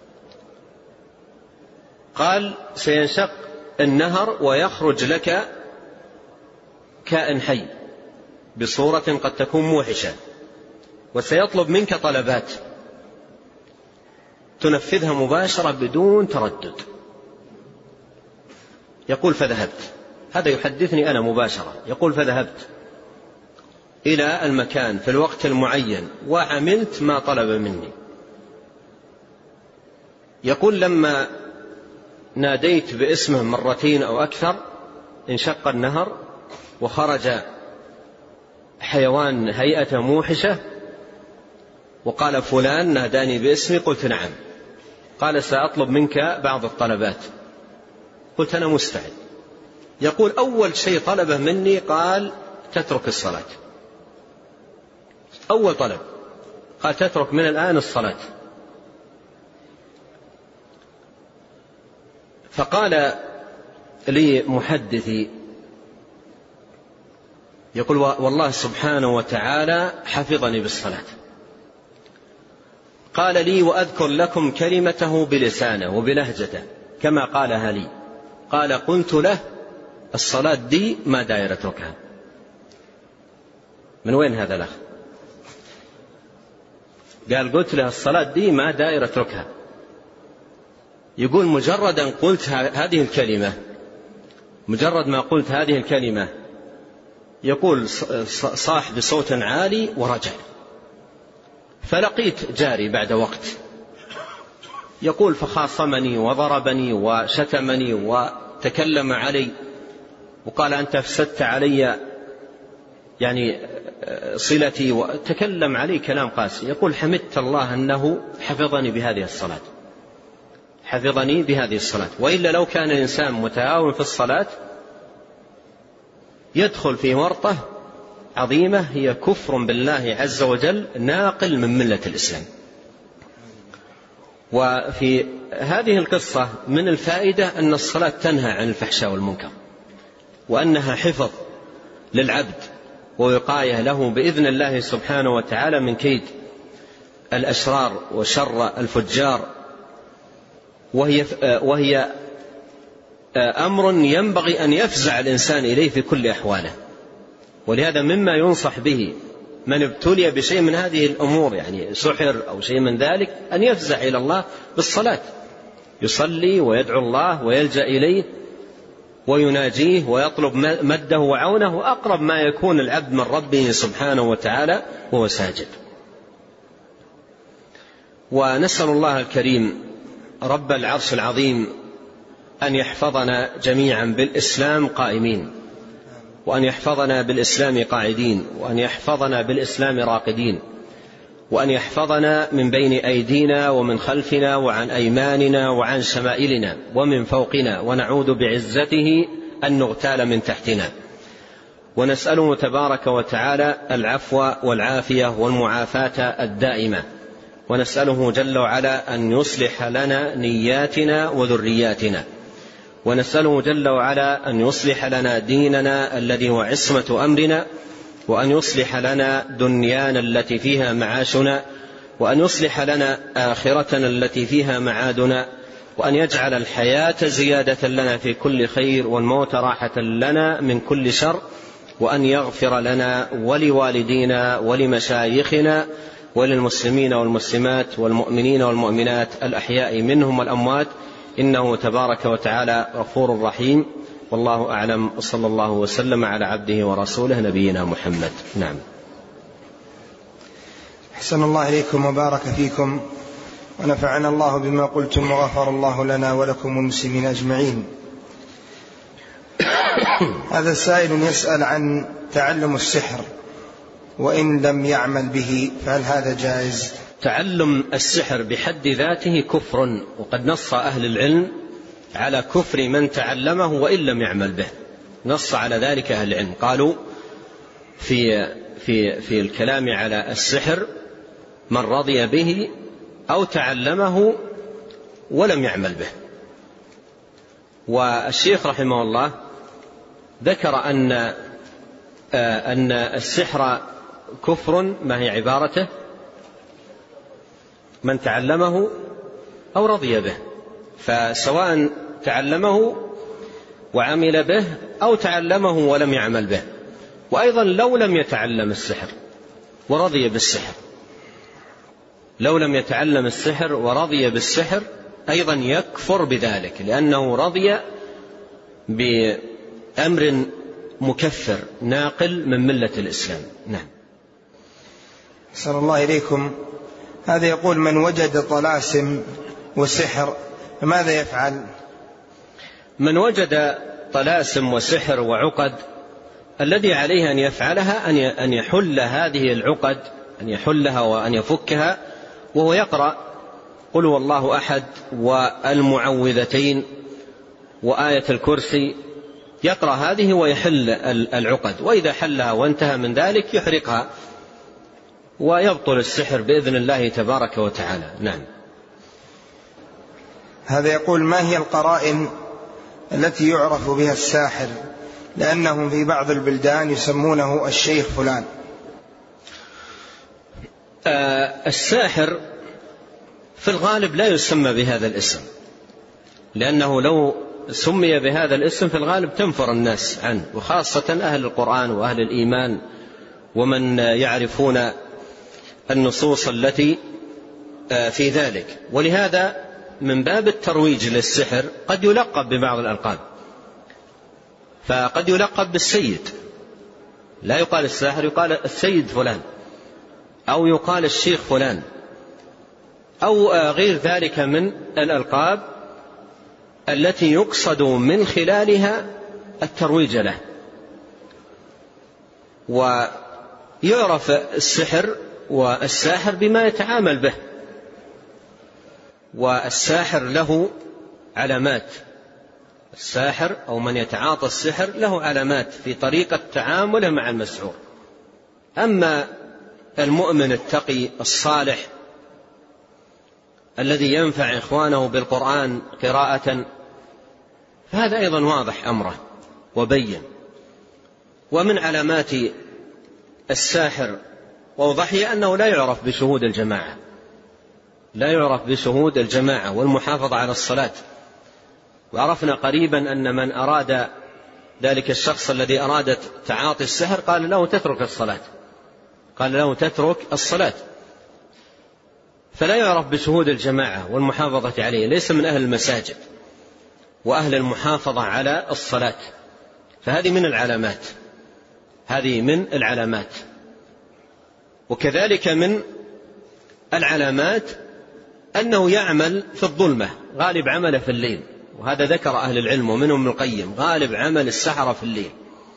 قال سينشق النهر ويخرج لك كائن حي بصورة قد تكون موحشة، وسيطلب منك طلبات تنفذها مباشرة بدون تردد. يقول فذهبت، هذا يحدثني أنا مباشرة. يقول فذهبت إلى المكان في الوقت المعين وعملت ما طلب مني. يقول لما ناديت باسمه مرتين أو أكثر انشق النهر وخرج حيوان هيئة موحشة وقال فلان ناداني باسمي. قلت نعم. قال سأطلب منك بعض الطلبات. قلت أنا مستعد. يقول أول شيء طلبه مني قال تترك الصلاة. أول طلب قال تترك من الآن الصلاة. فقال لي محدثي يقول والله سبحانه وتعالى حفظني بالصلاة. قال لي وأذكر لكم كلمته بلسانه وبلهجته كما قالها لي. قال قلت له الصلاة دي ما داير اتركها. من وين هذا الأخ؟ قال قلت له الصلاة دي ما داير اتركها. يقول مجرد أن قلت هذه الكلمة، مجرد ما قلت هذه الكلمة، يقول صاح بصوت عالي ورجع. فلقيت جاري بعد وقت، يقول فخاصمني وضربني وشتمني وتكلم علي وقال أنت أفسدت علي يعني صلتي، وتكلم علي كلام قاسي. يقول حمدت الله أنه حفظني بهذه الصلاة، حفظني بهذه الصلاة. وإلا لو كان الإنسان متهاون في الصلاة يدخل في ورطة عظيمة هي كفر بالله عز وجل ناقل من ملة الإسلام. وفي هذه القصة من الفائدة أن الصلاة تنهى عن الفحشاء والمنكر، وأنها حفظ للعبد ووقاية له بإذن الله سبحانه وتعالى من كيد الأشرار وشر الفجار، وهي أمر ينبغي أن يفزع الإنسان إليه في كل أحواله. ولهذا مما ينصح به من ابتلي بشيء من هذه الأمور، يعني سحر أو شيء من ذلك، أن يفزع إلى الله بالصلاة، يصلي ويدعو الله ويلجأ إليه ويناجيه ويطلب مده وعونه، وأقرب ما يكون العبد من ربه سبحانه وتعالى وهو ساجد. ونسأل الله الكريم رب العرش العظيم أن يحفظنا جميعا بالإسلام قائمين، وأن يحفظنا بالإسلام قاعدين، وأن يحفظنا بالإسلام راقدين، وأن يحفظنا من بين أيدينا ومن خلفنا وعن أيماننا وعن شمائلنا ومن فوقنا، ونعوذ بعزته أن نغتال من تحتنا. ونسأله تبارك وتعالى العفو والعافية والمعافاة الدائمة، ونسأله جل وعلا أن يصلح لنا نياتنا وذرياتنا، ونسأله جل وعلا أن يصلح لنا ديننا الذي هو عصمة أمرنا، وأن يصلح لنا دنيانا التي فيها معاشنا، وأن يصلح لنا آخرتنا التي فيها معادنا، وأن يجعل الحياة زيادة لنا في كل خير والموت راحة لنا من كل شر، وأن يغفر لنا ولوالدينا ولمشايخنا وللمسلمين والمسلمات والمؤمنين والمؤمنات الأحياء منهم والأموات، إنه تبارك وتعالى غفور رحيم. والله أعلم، وصلى الله وسلم على عبده ورسوله نبينا محمد. نعم. أحسن الله إليكم وبارك فيكم، ونفعنا الله بما قلتم، وغفر الله لنا ولكم والمسلمين أجمعين. هذا السائل يسأل عن تعلم السحر وإن لم يعمل به، فهل هذا جائز؟ تعلم السحر بحد ذاته كفر، وقد نص أهل العلم على كفر من تعلمه وإن لم يعمل به، نص على ذلك أهل العلم، قالوا في الكلام على السحر من رضي به أو تعلمه ولم يعمل به. والشيخ رحمه الله ذكر أن السحر كفر، ما هي عبارته؟ من تعلمه أو رضي به، فسواء تعلمه وعمل به أو تعلمه ولم يعمل به. وأيضا لو لم يتعلم السحر ورضي بالسحر، لو لم يتعلم السحر ورضي بالسحر أيضا يكفر بذلك، لأنه رضي بأمر مكفر ناقل من ملة الإسلام. نعم. أحسن الله إليكم. هذا يقول: من وجد طلاسم وسحر فماذا يفعل؟ من وجد طلاسم وسحر وعقد، الذي عليه أن يفعلها أن يحل هذه العقد، أن يحلها وأن يفكها، وهو يقرأ قل هو الله أحد والمعوذتين وآية الكرسي، يقرأ هذه ويحل العقد، وإذا حلها وانتهى من ذلك يحرقها ويبطل السحر بإذن الله تبارك وتعالى. نعم. هذا يقول: ما هي القرائن التي يعرف بها الساحر؟ لأنهم في بعض البلدان يسمونه الشيخ فلان. الساحر في الغالب لا يسمى بهذا الاسم، لأنه لو سمي بهذا الاسم في الغالب تنفر الناس عنه، وخاصة أهل القرآن وأهل الإيمان ومن يعرفون النصوص التي في ذلك. ولهذا من باب الترويج للسحر قد يلقب ببعض الألقاب، فقد يلقب بالسيد، لا يقال الساحر، يقال السيد فلان، أو يقال الشيخ فلان، أو غير ذلك من الألقاب التي يقصد من خلالها الترويج له. ويعرف السحر والساحر بما يتعامل به، والساحر له علامات، الساحر أو من يتعاطى السحر له علامات في طريقة تعامله مع المسحور. أما المؤمن التقي الصالح الذي ينفع إخوانه بالقرآن قراءة، فهذا أيضا واضح أمره وبين. ومن علامات الساحر ووضحه أنه لا يعرف بشهود الجماعة، لا يعرف بشهود الجماعة والمحافظة على الصلاة. وعرفنا قريبا أن من أراد ذلك الشخص الذي أراد تعاطي السحر قال له تترك الصلاة، قال له تترك الصلاة، فلا يعرف بشهود الجماعة والمحافظة عليه، ليس من أهل المساجد وأهل المحافظة على الصلاة. فهذه من العلامات، هذه من العلامات. وكذلك من العلامات أنه يعمل في الظلمة، غالب عمله في الليل، وهذا ذكر أهل العلم ومنهم ابن القيم، غالب عمل السحرة في الليل.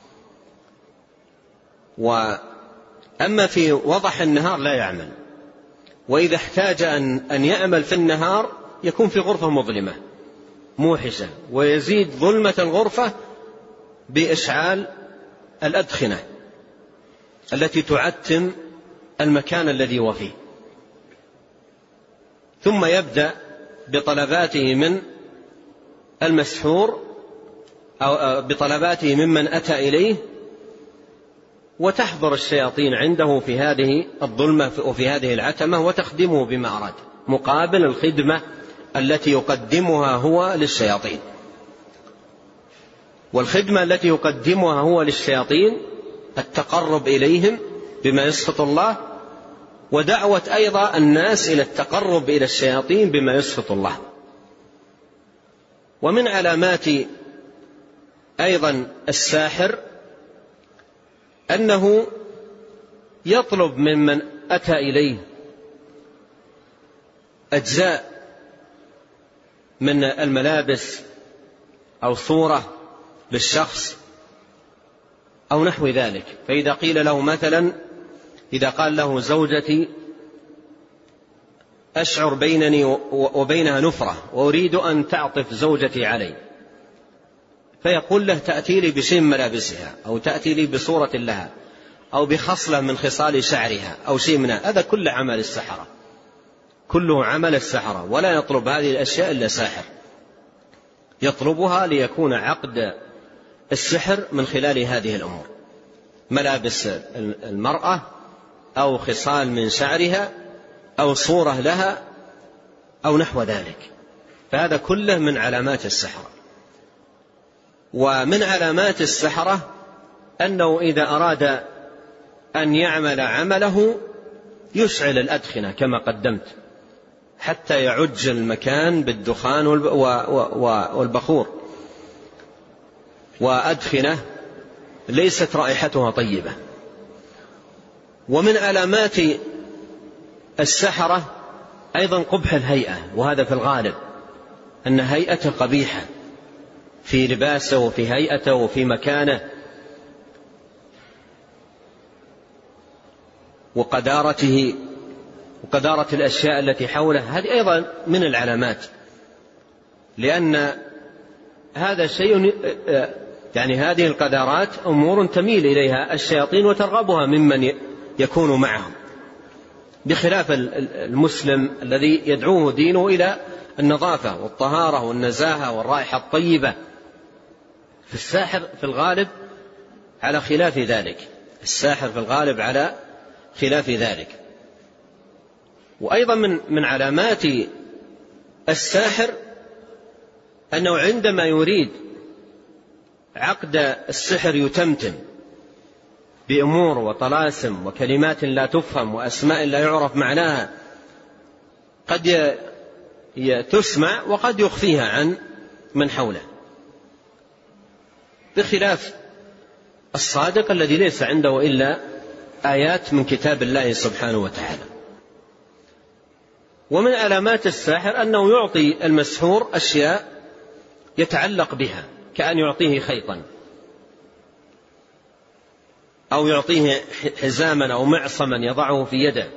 وأما في وضح النهار لا يعمل، وإذا احتاج أن يعمل في النهار يكون في غرفة مظلمة موحشة، ويزيد ظلمة الغرفة بإشعال الأدخنة التي تعتم المكان الذي هو فيه، ثم يبدأ بطلباته من المسحور أو بطلباته ممن أتى إليه، وتحضر الشياطين عنده في هذه الظلمة وفي هذه العتمة وتخدمه بما أراد مقابل الخدمة التي يقدمها هو للشياطين. والخدمة التي يقدمها هو للشياطين التقرب إليهم بما يسخط الله، ودعوة أيضا الناس إلى التقرب إلى الشياطين بما يسخط الله. ومن علامات أيضا الساحر أنه يطلب ممن أتى إليه أجزاء من الملابس أو صورة للشخص أو نحو ذلك. فإذا قيل له مثلا، إذا قال له زوجتي أشعر بينني وبينها نفرة وأريد أن تعطف زوجتي علي، فيقول له تأتي لي بشيء من ملابسها، أو تأتي لي بصورة لها، أو بخصلة من خصال شعرها، أو شيء منها. هذا كله عمل السحرة، كله عمل السحرة، ولا يطلب هذه الأشياء إلا ساحر، يطلبها ليكون عقد السحر من خلال هذه الأمور، ملابس المرأة أو خصال من شعرها أو صورة لها أو نحو ذلك. فهذا كله من علامات السحرة. ومن علامات السحرة أنه إذا أراد أن يعمل عمله يشعل الأدخنة كما قدمت حتى يعج المكان بالدخان والبخور، وأدخنة ليست رائحتها طيبة. ومن علامات السحرة أيضا قبح الهيئة، وهذا في الغالب أن هيئته قبيحة في لباسه وفي هيئته وفي مكانه وقدارته وقدارة الأشياء التي حوله. هذه أيضا من العلامات، لأن هذا شيء يعني هذه القدارات أمور تميل إليها الشياطين وترغبها ممن يكون معهم، بخلاف المسلم الذي يدعوه دينه إلى النظافة والطهارة والنزاهة والرائحة الطيبة. في الساحر في الغالب على خلاف ذلك، الساحر في الغالب على خلاف ذلك. وأيضا من علامات الساحر أنه عندما يريد عقد السحر يتمتم بأمور وطلاسم وكلمات لا تفهم وأسماء لا يعرف معناها، قد تسمع وقد يخفيها عن من حوله، بخلاف الصادق الذي ليس عنده إلا آيات من كتاب الله سبحانه وتعالى. ومن علامات الساحر أنه يعطي المسحور أشياء يتعلق بها، كأن يعطيه خيطا أو يعطيه حزاما أو معصما يضعه في يده،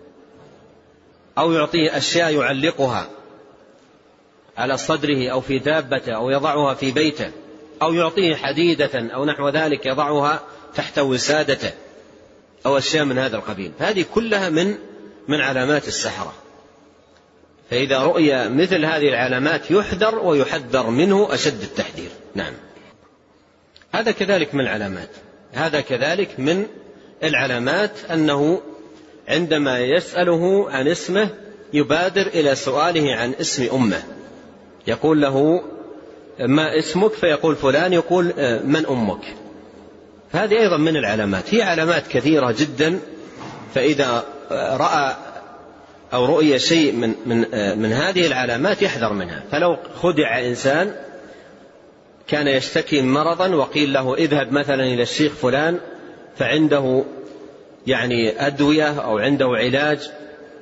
أو يعطيه أشياء يعلقها على صدره أو في دابته أو يضعها في بيته، أو يعطيه حديدة أو نحو ذلك يضعها تحت وسادته، أو أشياء من هذا القبيل. هذه كلها من علامات السحرة. فإذا رؤي مثل هذه العلامات يحذر ويحذر منه أشد التحذير. نعم، هذا كذلك من العلامات. هذا كذلك من العلامات أنه عندما يسأله عن اسمه يبادر إلى سؤاله عن اسم أمه، يقول له ما اسمك؟ فيقول فلان، يقول من أمك؟ هذه أيضا من العلامات. هي علامات كثيرة جدا فإذا رأى أو رؤي شيء من هذه العلامات يحذر منها. فلو خدع إنسان كان يشتكي مرضا وقيل له اذهب مثلا إلى الشيخ فلان فعنده يعني أدوية أو عنده علاج.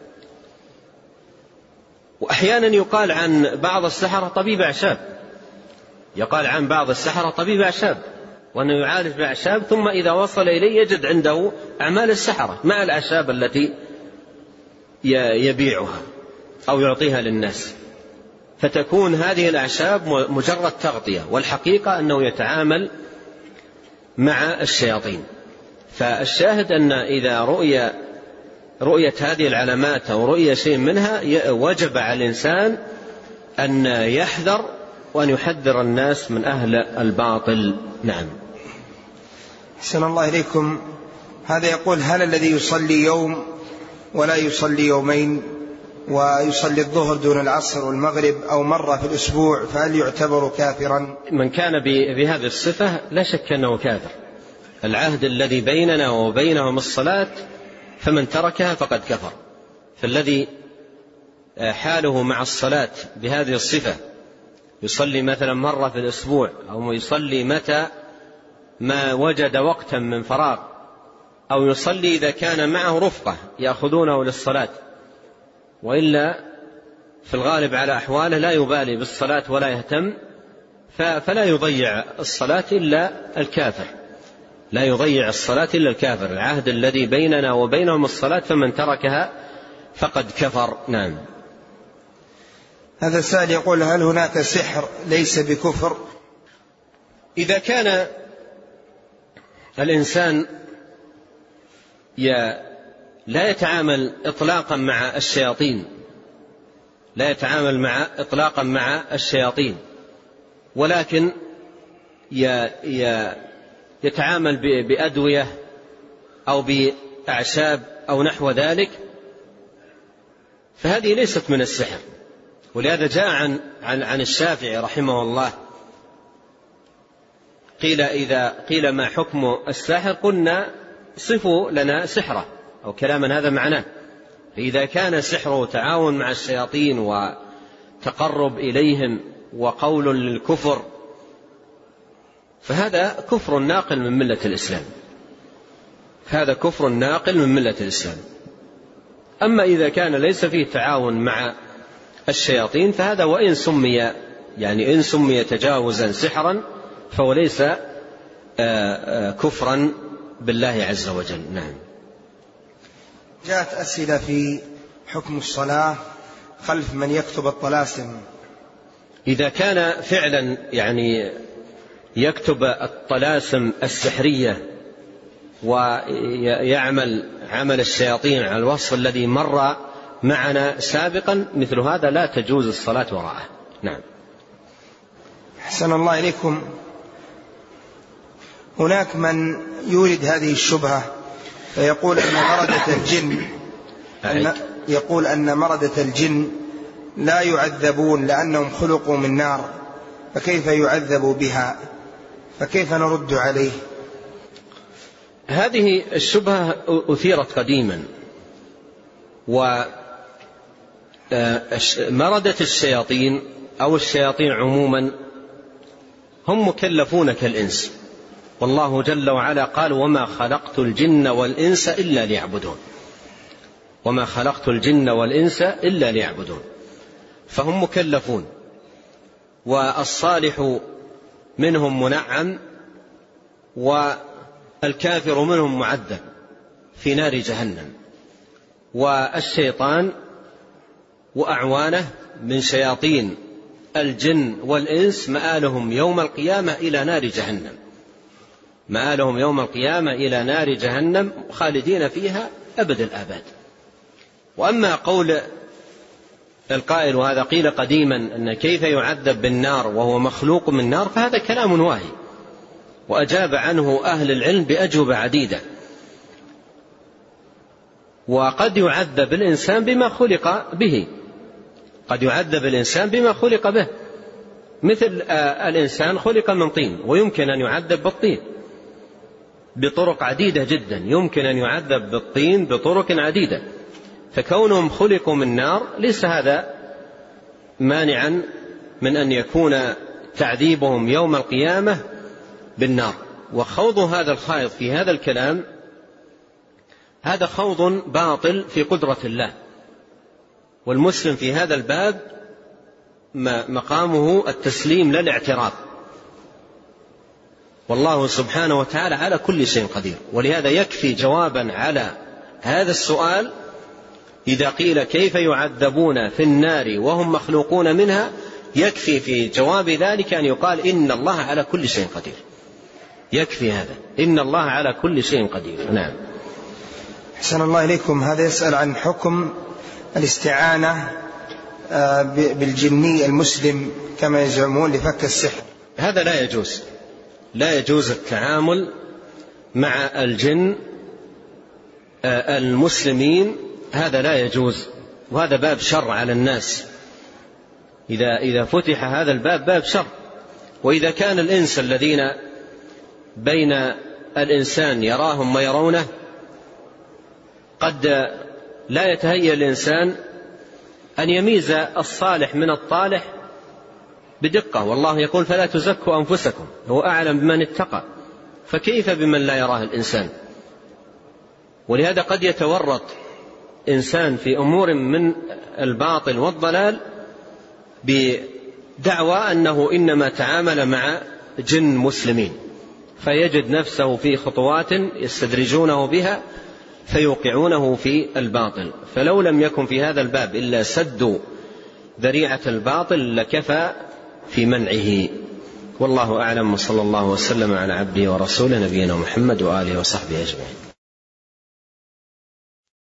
وأحيانا يقال عن بعض السحرة طبيب أعشاب، يقال عن بعض السحرة طبيب أعشاب وأنه يعالج بأعشاب، ثم إذا وصل إليه يجد عنده أعمال السحرة مع الأعشاب التي يبيعها أو يعطيها للناس، فتكون هذه الأعشاب مجرد تغطية، والحقيقة أنه يتعامل مع الشياطين. فالشاهد أن إذا رؤيت هذه العلامات أو رؤية شيء منها وجب على الإنسان أن يحذر وأن يحذر الناس من أهل الباطل. نعم. أحسن الله إليكم. هذا يقول: هل الذي يصلي يوم ولا يصلي يومين ويصلي الظهر دون العصر والمغرب أو مرة في الأسبوع فهل يعتبر كافرا؟ من كان بهذه الصفة لا شك أنه كافر. العهد الذي بيننا وبينهم الصلاة، فمن تركها فقد كفر. فالذي حاله مع الصلاة بهذه الصفة يصلي مثلا مرة في الأسبوع أو يصلي متى ما وجد وقتا من فراغ، أو يصلي إذا كان معه رفقة يأخذونه للصلاة، وإلا في الغالب على أحواله لا يبالي بالصلاة ولا يهتم، فلا يضيع الصلاة إلا الكافر، لا يضيع الصلاة إلا الكافر. العهد الذي بيننا وبينهم الصلاة، فمن تركها فقد كفر. نعم. هذا السائل يقول: هل هناك سحر ليس بكفر؟ إذا كان الإنسان لا يتعامل إطلاقا مع الشياطين، لا يتعامل إطلاقا مع الشياطين، ولكن يتعامل بأدوية أو بأعشاب أو نحو ذلك، فهذه ليست من السحر. ولهذا جاء عن الشافعي رحمه الله إذا قيل ما حكم الساحر قلنا صفوا لنا سحره، أو كلاما هذا معناه. فإذا كان سحره تعاون مع الشياطين وتقرب إليهم وقول للكفر، فهذا كفر ناقل من ملة الإسلام، هذا كفر ناقل من ملة الإسلام. أما إذا كان ليس فيه تعاون مع الشياطين فهذا وإن سمي إن سمي تجاوزا سحرا فهو ليس كفرا بالله عز وجل. نعم. جاءت أسئلة في حكم الصلاة خلف من يكتب الطلاسم. إذا كان فعلا يكتب الطلاسم السحرية ويعمل عمل الشياطين على الوصف الذي مر معنا سابقا، مثل هذا لا تجوز الصلاة وراءه. نعم. أحسن الله إليكم. هناك من يورد هذه الشبهة فيقول أن مردة الجن لا يعذبون لأنهم خلقوا من نار، فكيف يعذبوا بها؟ فكيف نرد عليه؟ هذه الشبهة أثيرت قديما، ومردة الشياطين أو الشياطين عموما هم مكلفون كالإنس، والله جل وعلا قال: وما خلقت الجن والإنس إلا ليعبدون، وما خلقت الجن والإنس إلا ليعبدون. فهم مكلفون، والصالح منهم منعم والكافر منهم معذب في نار جهنم. والشيطان وأعوانه من شياطين الجن والإنس مآلهم يوم القيامة إلى نار جهنم، مآلهم يوم القيامة إلى نار جهنم خالدين فيها أبد الآباد. وأما قول القائل، وهذا قيل قديما، أن كيف يعذب بالنار وهو مخلوق من نار، فهذا كلام واهي، وأجاب عنه أهل العلم بأجوبة عديدة. وقد يعذب الإنسان بما خلق به، قد يعذب الإنسان بما خلق به، مثل الإنسان خلق من طين ويمكن أن يعذب بالطين بطرق عديدة جدا، يمكن أن يعذب بالطين بطرق عديدة، فكونهم خلقوا من نار ليس هذا مانعا من أن يكون تعذيبهم يوم القيامة بالنار. وخوض هذا الخائض في هذا الكلام هذا خوض باطل في قدرة الله، والمسلم في هذا الباب مقامه التسليم لا الاعتراض، والله سبحانه وتعالى على كل شيء قدير. ولهذا يكفي جوابا على هذا السؤال إذا قيل كيف يعذبون في النار وهم مخلوقون منها، يكفي في جواب ذلك أن يقال إن الله على كل شيء قدير، يكفي هذا، إن الله على كل شيء قدير. نعم. أحسن الله إليكم. هذا يسأل عن حكم الاستعانة بالجني المسلم كما يزعمون لفك السحر. هذا لا يجوز، لا يجوز التعامل مع الجن المسلمين، هذا لا يجوز، وهذا باب شر على الناس. إذا فتح هذا الباب باب شر. وإذا كان الإنس الذين بين الإنسان يراهم ويرونه قد لا يتهيأ الإنسان أن يميز الصالح من الطالح بدقة، والله يقول فلا تزكوا أنفسكم هو أعلم بمن اتقى، فكيف بمن لا يراه الإنسان؟ ولهذا قد يتورط إنسان في أمور من الباطل والضلال بدعوى أنه إنما تعامل مع جن مسلمين، فيجد نفسه في خطوات يستدرجونه بها فيوقعونه في الباطل. فلو لم يكن في هذا الباب إلا سد ذريعة الباطل لكفى في منعه. والله أعلم، وصلى الله وسلم على عبده ورسوله نبينا محمد وآله وصحبه أجمعين.